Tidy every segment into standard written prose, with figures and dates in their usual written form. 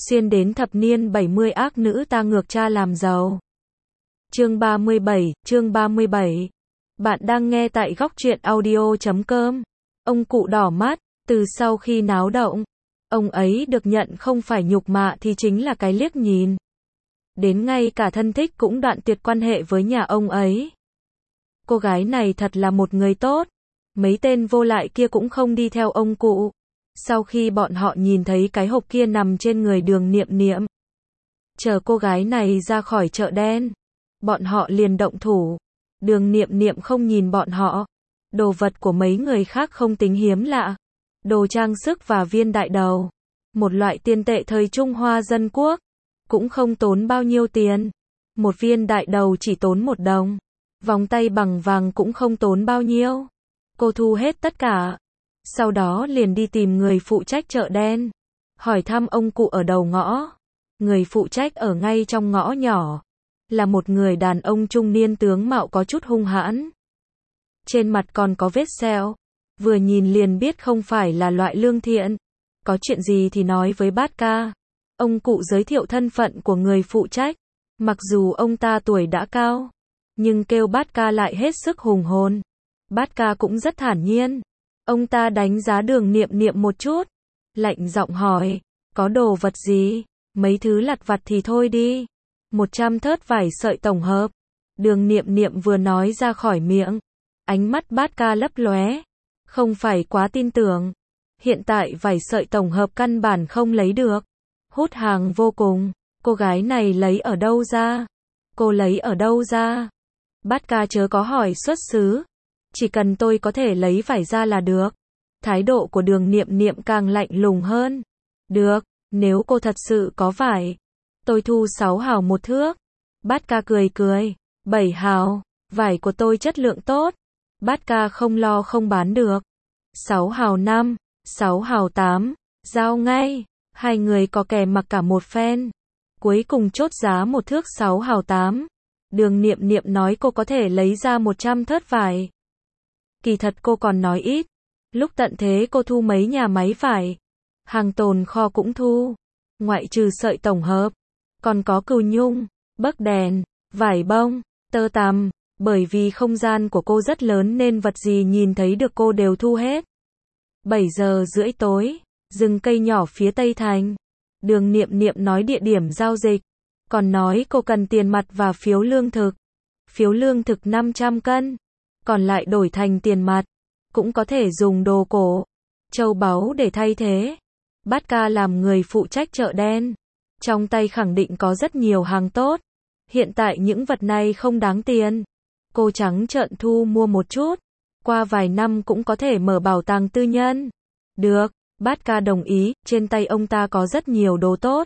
xuyên đến thập niên 70 ác nữ ta ngược cha làm giàu. Chương 37. Bạn đang nghe tại góc truyện audio.com. Ông cụ đỏ mắt, từ sau khi náo động, ông ấy được nhận không phải nhục mạ thì chính là cái liếc nhìn. Đến ngay cả thân thích cũng đoạn tuyệt quan hệ với nhà ông ấy. Cô gái này thật là một người tốt. Mấy tên vô lại kia cũng không đi theo ông cụ. Sau khi bọn họ nhìn thấy cái hộp kia nằm trên người Đường Niệm Niệm, chờ cô gái này ra khỏi chợ đen, bọn họ liền động thủ. Đường Niệm Niệm không nhìn bọn họ. Đồ vật của mấy người khác không tính hiếm lạ. Đồ trang sức và viên đại đầu. Một loại tiền tệ thời Trung Hoa dân quốc. Cũng không tốn bao nhiêu tiền. Một viên đại đầu chỉ tốn 1 đồng. Vòng tay bằng vàng cũng không tốn bao nhiêu. Cô thu hết tất cả. Sau đó liền đi tìm người phụ trách chợ đen. Hỏi thăm ông cụ ở đầu ngõ. Người phụ trách ở ngay trong ngõ nhỏ. Là một người đàn ông trung niên tướng mạo có chút hung hãn. Trên mặt còn có vết sẹo. Vừa nhìn liền biết không phải là loại lương thiện. Có chuyện gì thì nói với bát ca. Ông cụ giới thiệu thân phận của người phụ trách. Mặc dù ông ta tuổi đã cao, nhưng kêu bát ca lại hết sức hùng hồn. Bát ca cũng rất thản nhiên. Ông ta đánh giá Đường Niệm Niệm một chút. Lạnh giọng hỏi, có đồ vật gì? Mấy thứ lặt vặt thì thôi đi. 100 thớt vải sợi tổng hợp. Đường Niệm Niệm vừa nói ra khỏi miệng. Ánh mắt bát ca lấp lóe. Không phải quá tin tưởng. Hiện tại vải sợi tổng hợp căn bản không lấy được. Hút hàng vô cùng. Cô gái này lấy ở đâu ra? Cô lấy ở đâu ra? Bát ca chớ có hỏi xuất xứ. Chỉ cần tôi có thể lấy vải ra là được. Thái độ của Đường Niệm Niệm càng lạnh lùng hơn. Được, nếu cô thật sự có vải, tôi thu 6 hào 1 thước. Bát ca cười cười. 7 hào, vải của tôi chất lượng tốt. Bát ca không lo không bán được. 6 hào 5, 6 hào 8, giao ngay. Hai người có kè mặc cả một phen. Cuối cùng chốt giá 1 thước 6 hào 8. Đường Niệm Niệm nói cô có thể lấy ra 100 thớt vải. Kỳ thật cô còn nói ít. Lúc tận thế cô thu mấy nhà máy vải. Hàng tồn kho cũng thu. Ngoại trừ sợi tổng hợp, còn có cừu nhung, bấc đèn, vải bông, tơ tằm. Bởi vì không gian của cô rất lớn nên vật gì nhìn thấy được cô đều thu hết. 7 giờ rưỡi tối, rừng cây nhỏ phía Tây Thành. Đường Niệm Niệm nói địa điểm giao dịch. Còn nói cô cần tiền mặt và phiếu lương thực. Phiếu lương thực 500 cân. Còn lại đổi thành tiền mặt. Cũng có thể dùng đồ cổ, châu báu để thay thế. Bát ca làm người phụ trách chợ đen. Trong tay khẳng định có rất nhiều hàng tốt. Hiện tại những vật này không đáng tiền. Cô trắng trợn thu mua một chút. Qua vài năm cũng có thể mở bảo tàng tư nhân. Được, bát ca đồng ý, trên tay ông ta có rất nhiều đồ tốt.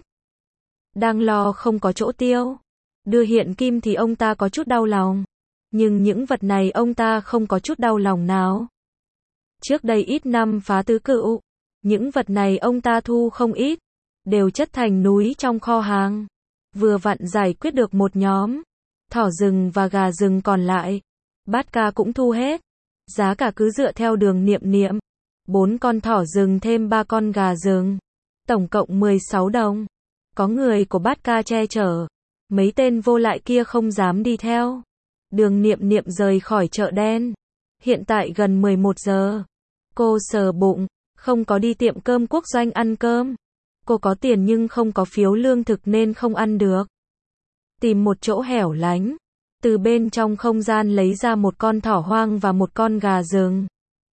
Đang lo không có chỗ tiêu. Đưa hiện kim thì ông ta có chút đau lòng. Nhưng những vật này ông ta không có chút đau lòng nào. Trước đây ít năm phá tứ cựu, những vật này ông ta thu không ít, đều chất thành núi trong kho hàng. Vừa vặn giải quyết được một nhóm thỏ rừng và gà rừng còn lại. Bát ca cũng thu hết. Giá cả cứ dựa theo Đường Niệm Niệm. 4 con thỏ rừng thêm 3 con gà rừng. Tổng cộng 16 đồng. Có người của bát ca che chở. Mấy tên vô lại kia không dám đi theo. Đường Niệm Niệm rời khỏi chợ đen. Hiện tại gần 11 giờ. Cô sờ bụng, không có đi tiệm cơm quốc doanh ăn cơm. Cô có tiền nhưng không có phiếu lương thực nên không ăn được. Tìm một chỗ hẻo lánh. Từ bên trong không gian lấy ra 1 con thỏ hoang và 1 con gà rừng.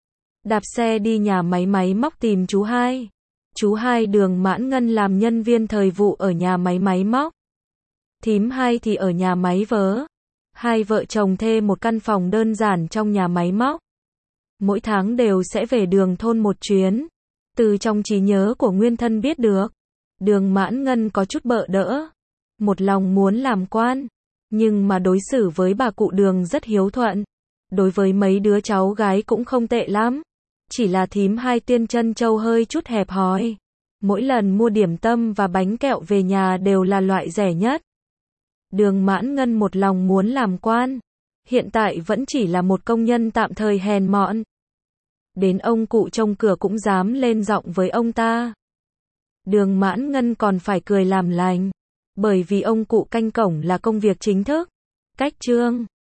Đạp xe đi nhà máy móc tìm chú hai. Chú hai Đường Mãn Ngân làm nhân viên thời vụ ở nhà máy móc. Thím hai thì ở nhà máy vớ. Hai vợ chồng thuê một căn phòng đơn giản trong nhà máy móc. Mỗi tháng đều sẽ về Đường thôn một chuyến. Từ trong trí nhớ của nguyên thân biết được, Đường Mãn Ngân có chút bợ đỡ. Một lòng muốn làm quan, nhưng mà đối xử với bà cụ Đường rất hiếu thuận. Đối với mấy đứa cháu gái cũng không tệ lắm. Chỉ là thím hai Tiên Chân Châu hơi chút hẹp hòi. Mỗi lần mua điểm tâm và bánh kẹo về nhà đều là loại rẻ nhất. Đường Mãn Ngân một lòng muốn làm quan. Hiện tại vẫn chỉ là một công nhân tạm thời hèn mọn. Đến ông cụ trông cửa cũng dám lên giọng với ông ta. Đường Mãn Ngân còn phải cười làm lành. Bởi vì ông cụ canh cổng là công việc chính thức. Cách chương